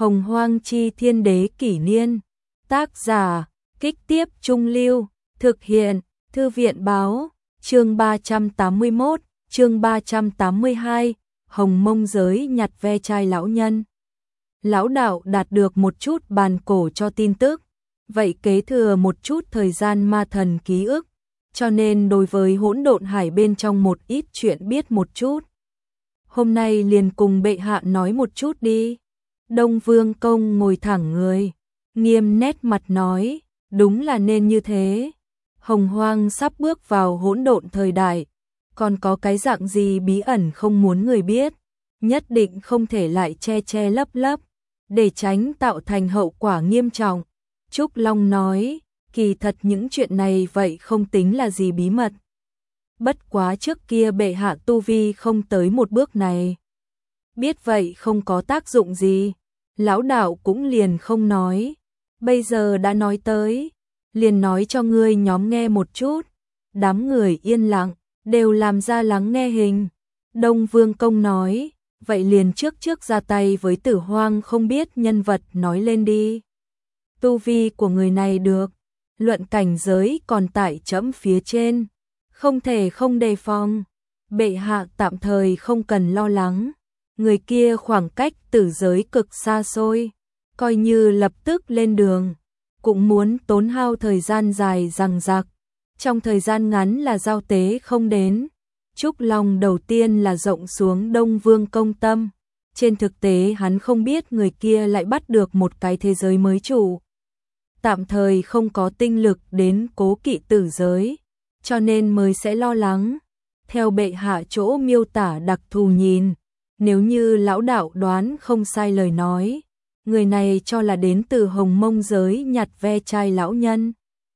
Hồng Hoang Chi Thiên Đế Kỷ Niên. Tác giả, Kích Tiếp Trung Lưu. Thực hiện, Thư viện Báo. Chương 381, chương 382, Hồng Mông Giới nhặt ve chai lão nhân. Lão đạo đạt được một chút bàn cổ cho tin tức, vậy kế thừa một chút thời gian ma thần ký ức, cho nên đối với hỗn độn hải bên trong một ít chuyện biết một chút. Hôm nay liền cùng bệ hạ nói một chút đi. Đông Vương Công ngồi thẳng người, nghiêm nét mặt nói, đúng là nên như thế. Hồng Hoang sắp bước vào hỗn độn thời đại, còn có cái dạng gì bí ẩn không muốn người biết, nhất định không thể lại che che lấp lấp, để tránh tạo thành hậu quả nghiêm trọng. Trúc Long nói, kỳ thật những chuyện này vậy không tính là gì bí mật. Bất quá trước kia bệ hạ tu vi không tới một bước này. Biết vậy không có tác dụng gì, lão đạo cũng liền không nói. Bây giờ đã nói tới, liền nói cho ngươi nhóm nghe một chút. Đám người yên lặng, đều làm ra lắng nghe hình. Đông Vương Công nói, vậy liền trước ra tay với Tử Hoang không biết nhân vật nói lên đi. Tu vi của người này được, luận cảnh giới còn tại trẫm phía trên, không thể không đề phòng. Bệ hạ tạm thời không cần lo lắng, người kia khoảng cách tử giới cực xa xôi, coi như lập tức lên đường, cũng muốn tốn hao thời gian dài dằng dặc. Trong thời gian ngắn là giao tế không đến. Trúc Long đầu tiên là rộng xuống Đông Vương Công tâm. Trên thực tế hắn không biết người kia lại bắt được một cái thế giới mới chủ. Tạm thời không có tinh lực đến cố kỵ tử giới, cho nên mới sẽ lo lắng. Theo bệ hạ chỗ miêu tả đặc thù nhìn, nếu như lão đạo đoán không sai lời nói, người này cho là đến từ Hồng Mông Giới nhặt ve chai lão nhân.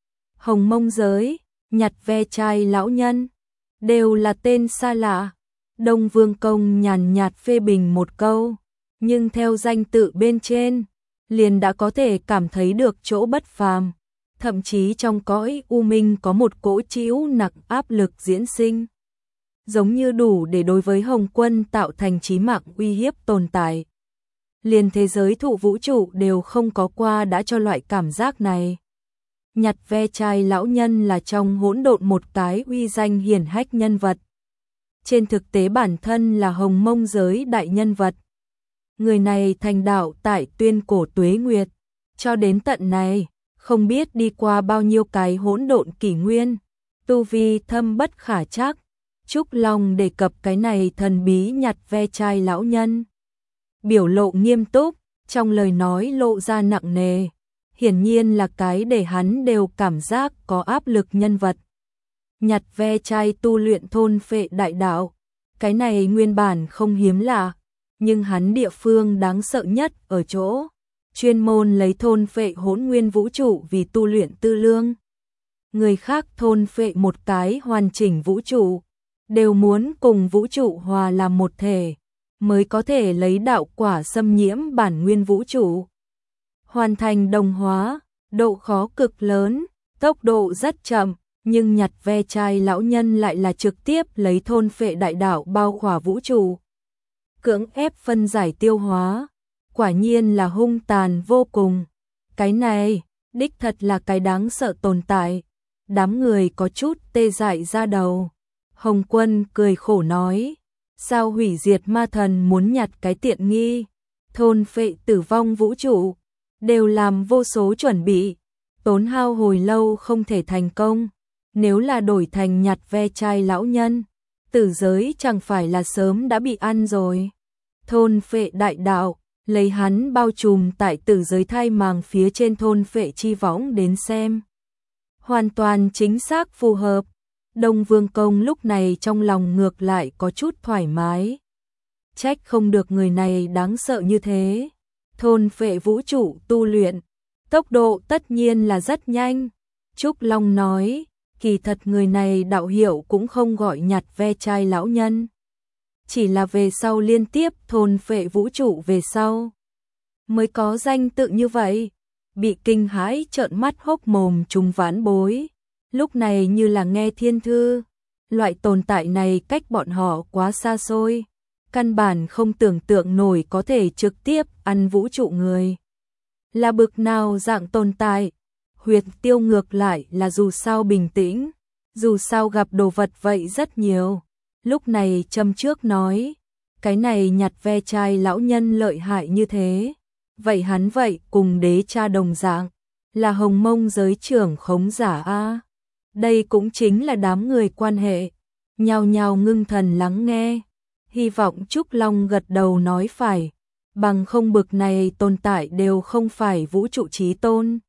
Hồng Mông Giới, nhặt ve chai lão nhân, đều là tên xa lạ. Đông Vương Công nhàn nhạt phê bình một câu, nhưng theo danh tự bên trên, liền đã có thể cảm thấy được chỗ bất phàm. Thậm chí trong cõi u minh có một cỗ trĩu nặng áp lực diễn sinh, giống như đủ để đối với Hồng Quân tạo thành chí mạng uy hiếp tồn tại. Liền thế giới thụ vũ trụ đều không có qua đã cho loại cảm giác này. Nhặt ve chai lão nhân là trong hỗn độn một cái uy danh hiển hách nhân vật. Trên thực tế bản thân là Hồng Mông Giới đại nhân vật. Người này thành đạo tại Tuyên Cổ Tuế Nguyệt, cho đến tận này, không biết đi qua bao nhiêu cái hỗn độn kỷ nguyên, tu vi thâm bất khả trắc. Trúc Long đề cập cái này thần bí nhặt ve chai lão nhân, biểu lộ nghiêm túc, trong lời nói lộ ra nặng nề, hiển nhiên là cái để hắn đều cảm giác có áp lực nhân vật. Nhặt ve chai tu luyện thôn phệ đại đạo, cái này nguyên bản không hiếm lạ, nhưng hắn địa phương đáng sợ nhất ở chỗ chuyên môn lấy thôn phệ hỗn nguyên vũ trụ vì tu luyện tư lương. Người khác thôn phệ một cái hoàn chỉnh vũ trụ, đều muốn cùng vũ trụ hòa làm một thể, mới có thể lấy đạo quả xâm nhiễm bản nguyên vũ trụ. Hoàn thành đồng hóa, độ khó cực lớn, tốc độ rất chậm, nhưng nhặt ve chai lão nhân lại là trực tiếp lấy thôn phệ đại đạo bao khỏa vũ trụ, cưỡng ép phân giải tiêu hóa, quả nhiên là hung tàn vô cùng. Cái này, đích thật là cái đáng sợ tồn tại. Đám người có chút tê dại ra đầu. Hồng Quân cười khổ nói, sao hủy diệt ma thần muốn nhặt cái tiện nghi, thôn phệ tử vong vũ trụ, đều làm vô số chuẩn bị, tốn hao hồi lâu không thể thành công. Nếu là đổi thành nhặt ve chai lão nhân, tử giới chẳng phải là sớm đã bị ăn rồi. Thôn phệ đại đạo, lấy hắn bao trùm tại tử giới thai màng phía trên thôn phệ chi võng đến xem, hoàn toàn chính xác phù hợp. Đông Vương Công lúc này trong lòng ngược lại có chút thoải mái. Trách không được người này đáng sợ như thế. Thôn phệ vũ trụ tu luyện, tốc độ tất nhiên là rất nhanh. Trúc Long nói, kỳ thật người này đạo hiệu cũng không gọi nhặt ve chai lão nhân, chỉ là về sau liên tiếp thôn phệ vũ trụ về sau mới có danh tự như vậy. Bị kinh hãi trợn mắt hốc mồm chúng vãn bối, lúc này như là nghe thiên thư. Loại tồn tại này cách bọn họ quá xa xôi, căn bản không tưởng tượng nổi có thể trực tiếp ăn vũ trụ người. Là bực nào dạng tồn tại. Huyệt Tiêu ngược lại là dù sao bình tĩnh, dù sao gặp đồ vật vậy rất nhiều. Lúc này châm trước nói, cái này nhặt ve chai lão nhân lợi hại như thế. Vậy hắn vậy cùng đế cha đồng dạng, là hồng mông giới trưởng khống giả a. Đây cũng chính là đám người quan hệ. Nhao nhao ngưng thần lắng nghe. Hy vọng Trúc Long gật đầu nói phải. Bằng không bực này tồn tại đều không phải vũ trụ chí tôn.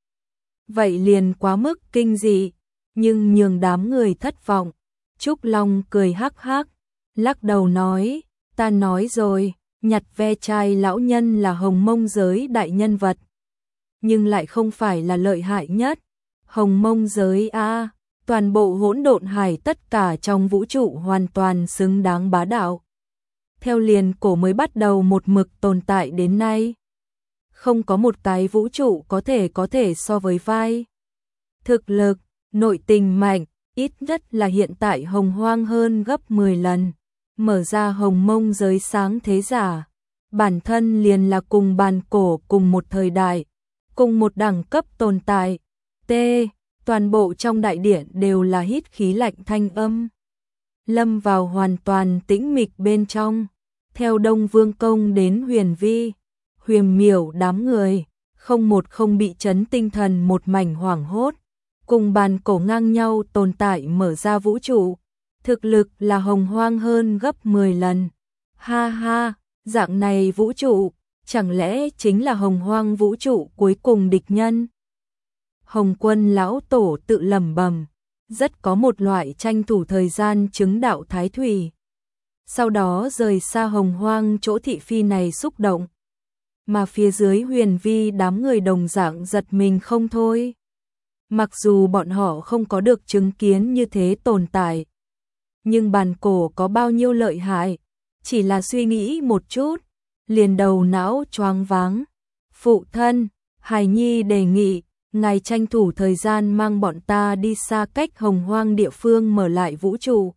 Vậy liền quá mức kinh dị, nhưng nhường đám người thất vọng. Trúc Long cười hắc hắc, lắc đầu nói, ta nói rồi, nhặt ve chai lão nhân là hồng mông giới đại nhân vật. Nhưng lại không phải là lợi hại nhất. Hồng mông giới a, toàn bộ hỗn độn hải tất cả trong vũ trụ hoàn toàn xứng đáng bá đạo. Theo liền cổ mới bắt đầu một mực tồn tại đến nay. Không có một cái vũ trụ có thể so với vai. Thực lực, nội tình mạnh, ít nhất là hiện tại hồng hoang hơn gấp 10 lần. Mở ra hồng mông giới sáng thế giả. Bản thân liền là cùng bàn cổ cùng một thời đại, cùng một đẳng cấp tồn tại. T. Toàn bộ trong đại điện đều là hít khí lạnh thanh âm. Lâm vào hoàn toàn tĩnh mịch bên trong. Theo Đông Vương Công đến Huyền Vi, Huyền Miểu đám người, không một không bị chấn tinh thần một mảnh hoảng hốt. Cùng bàn cổ ngang nhau tồn tại mở ra vũ trụ. Thực lực là hồng hoang hơn gấp 10 lần. Ha ha, dạng này vũ trụ, chẳng lẽ chính là hồng hoang vũ trụ cuối cùng địch nhân? Hồng Quân lão tổ tự lẩm bẩm, rất có một loại tranh thủ thời gian chứng đạo thái thủy. Sau đó rời xa hồng hoang chỗ thị phi này xúc động. Mà phía dưới Huyền Vi đám người đồng dạng giật mình không thôi. Mặc dù bọn họ không có được chứng kiến như thế tồn tại. Nhưng bàn cổ có bao nhiêu lợi hại, chỉ là suy nghĩ một chút, liền đầu não choáng váng. Phụ thân, Hải Nhi đề nghị, ngài tranh thủ thời gian mang bọn ta đi xa cách hồng hoang địa phương mở lại vũ trụ.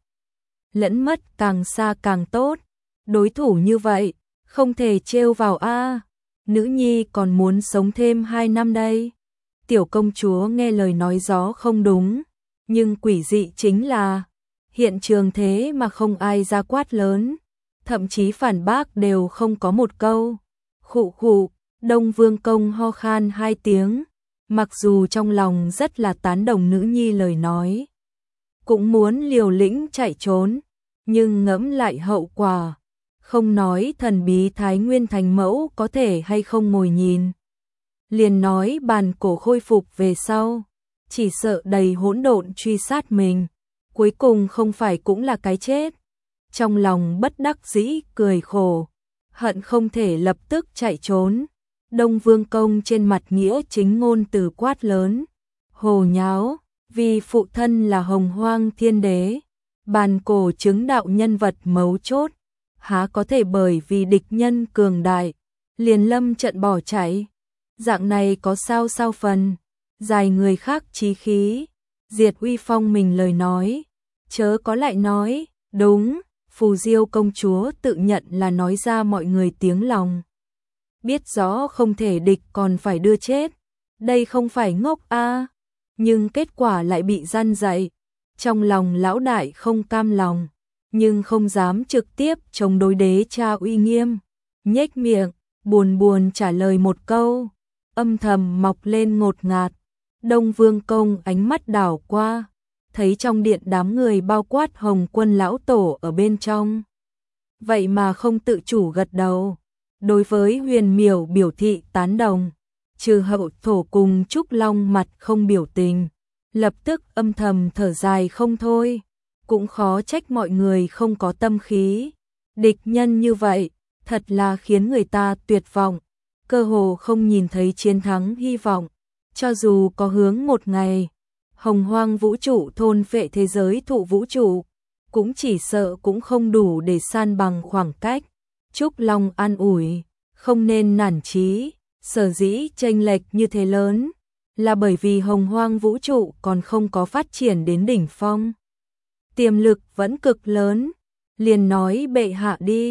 Lẫn mất càng xa càng tốt, đối thủ như vậy, không thể trêu vào a. Nữ nhi còn muốn sống thêm 2 năm đây. Tiểu công chúa nghe lời nói gió không đúng, nhưng quỷ dị chính là hiện trường thế mà không ai ra quát lớn, thậm chí phản bác đều không có một câu. Khụ khụ, Đông Vương Công ho khan 2 tiếng, mặc dù trong lòng rất là tán đồng nữ nhi lời nói, cũng muốn liều lĩnh chạy trốn, nhưng ngẫm lại hậu quả, không nói thần bí Thái Nguyên Thành Mẫu có thể hay không ngồi nhìn, liền nói bàn cổ khôi phục về sau, chỉ sợ đầy hỗn độn truy sát mình, cuối cùng không phải cũng là cái chết. Trong lòng bất đắc dĩ cười khổ, hận không thể lập tức chạy trốn. Đông Vương Công trên mặt nghĩa chính ngôn từ quát lớn, hồ nháo, vì phụ thân là hồng hoang thiên đế, bàn cổ chứng đạo nhân vật mấu chốt, há có thể bởi vì địch nhân cường đại, liền lâm trận bỏ chạy. Dạng này có sao phần, dài người khác chí khí, diệt uy phong mình lời nói, chớ có lại nói, đúng, Phù Diêu công chúa tự nhận là nói ra mọi người tiếng lòng. Biết rõ không thể địch còn phải đưa chết, đây không phải ngốc a, nhưng kết quả lại bị gian dạy. Trong lòng lão đại không cam lòng, nhưng không dám trực tiếp chống đối đế cha uy nghiêm, nhếch miệng, buồn buồn trả lời một câu, âm thầm mọc lên ngột ngạt. Đông Vương Công ánh mắt đảo qua, thấy trong điện đám người bao quát Hồng Quân lão tổ ở bên trong. Vậy mà không tự chủ gật đầu. Đối với Huyền Miểu biểu thị tán đồng, trừ Hậu Thổ cùng Trúc Long mặt không biểu tình, lập tức âm thầm thở dài không thôi, cũng khó trách mọi người không có tâm khí. Địch nhân như vậy, thật là khiến người ta tuyệt vọng, cơ hồ không nhìn thấy chiến thắng hy vọng, cho dù có hướng một ngày, hồng hoang vũ trụ thôn phệ thế giới thụ vũ trụ, cũng chỉ sợ cũng không đủ để san bằng khoảng cách. Trúc Long an ủi, không nên nản chí, sở dĩ chênh lệch như thế lớn, là bởi vì hồng hoang vũ trụ còn không có phát triển đến đỉnh phong. Tiềm lực vẫn cực lớn, liền nói bệ hạ đi,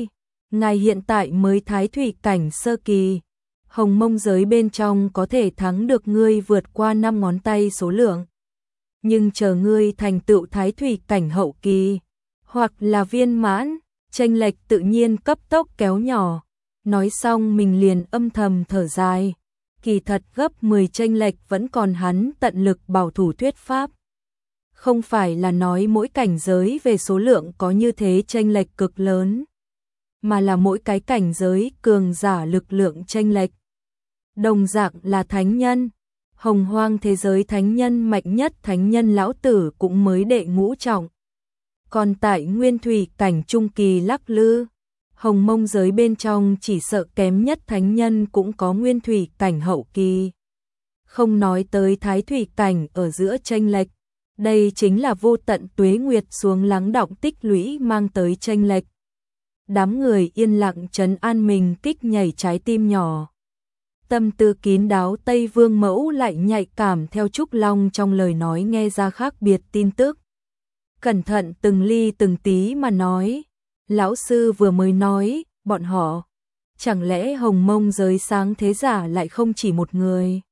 ngài hiện tại mới thái thủy cảnh sơ kỳ, hồng mông giới bên trong có thể thắng được ngươi vượt qua 5 ngón tay số lượng. Nhưng chờ ngươi thành tựu thái thủy cảnh hậu kỳ, hoặc là viên mãn, chênh lệch tự nhiên cấp tốc kéo nhỏ. Nói xong mình liền âm thầm thở dài, kỳ thật gấp 10 chênh lệch vẫn còn hắn tận lực bảo thủ thuyết pháp. Không phải là nói mỗi cảnh giới về số lượng có như thế chênh lệch cực lớn, mà là mỗi cái cảnh giới cường giả lực lượng chênh lệch. Đồng dạng là thánh nhân, hồng hoang thế giới thánh nhân mạnh nhất thánh nhân lão tử cũng mới đệ ngũ trọng. Còn tại nguyên thủy cảnh trung kỳ lắc lư, hồng mông giới bên trong chỉ sợ kém nhất thánh nhân cũng có nguyên thủy cảnh hậu kỳ. Không nói tới thái thủy cảnh ở giữa chênh lệch, đây chính là vô tận tuế nguyệt xuống lắng đọng tích lũy mang tới chênh lệch. Đám người yên lặng trấn an mình kích nhảy trái tim nhỏ. Tâm tư kín đáo Tây Vương Mẫu lại nhạy cảm theo Trúc Long trong lời nói nghe ra khác biệt tin tức. Cẩn thận từng ly từng tí mà nói, lão sư vừa mới nói, bọn họ, chẳng lẽ hồng mông giới sáng thế giả lại không chỉ một người?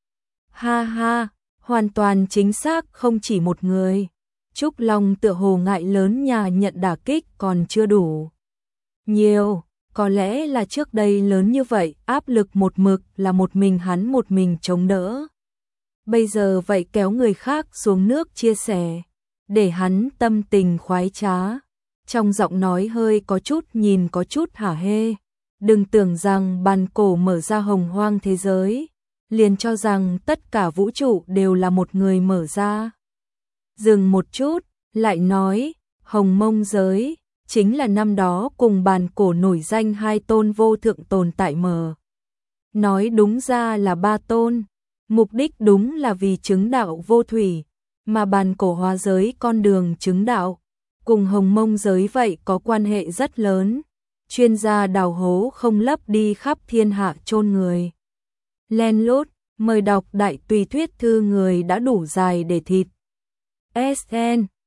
Ha ha, hoàn toàn chính xác không chỉ một người. Trúc Long tựa hồ ngại lớn nhà nhận đả kích còn chưa đủ nhiều, có lẽ là trước đây lớn như vậy, áp lực một mực là một mình hắn một mình chống đỡ. Bây giờ vậy kéo người khác xuống nước chia sẻ, để hắn tâm tình khoái trá. Trong giọng nói hơi có chút nhìn có chút hả hê. Đừng tưởng rằng bàn cổ mở ra hồng hoang thế giới, liền cho rằng tất cả vũ trụ đều là một người mở ra. Dừng một chút, lại nói, hồng mông giới chính là năm đó cùng bàn cổ nổi danh 2 tôn vô thượng tồn tại mở. Nói đúng ra là 3 tôn, mục đích đúng là vì chứng đạo vô thủy, mà bàn cổ hóa giới con đường chứng đạo, cùng hồng mông giới vậy có quan hệ rất lớn. Chuyên gia đào hố không lấp đi khắp thiên hạ chôn người. Len lút, mời đọc đại tùy thuyết thư người đã đủ dài để thịt. SN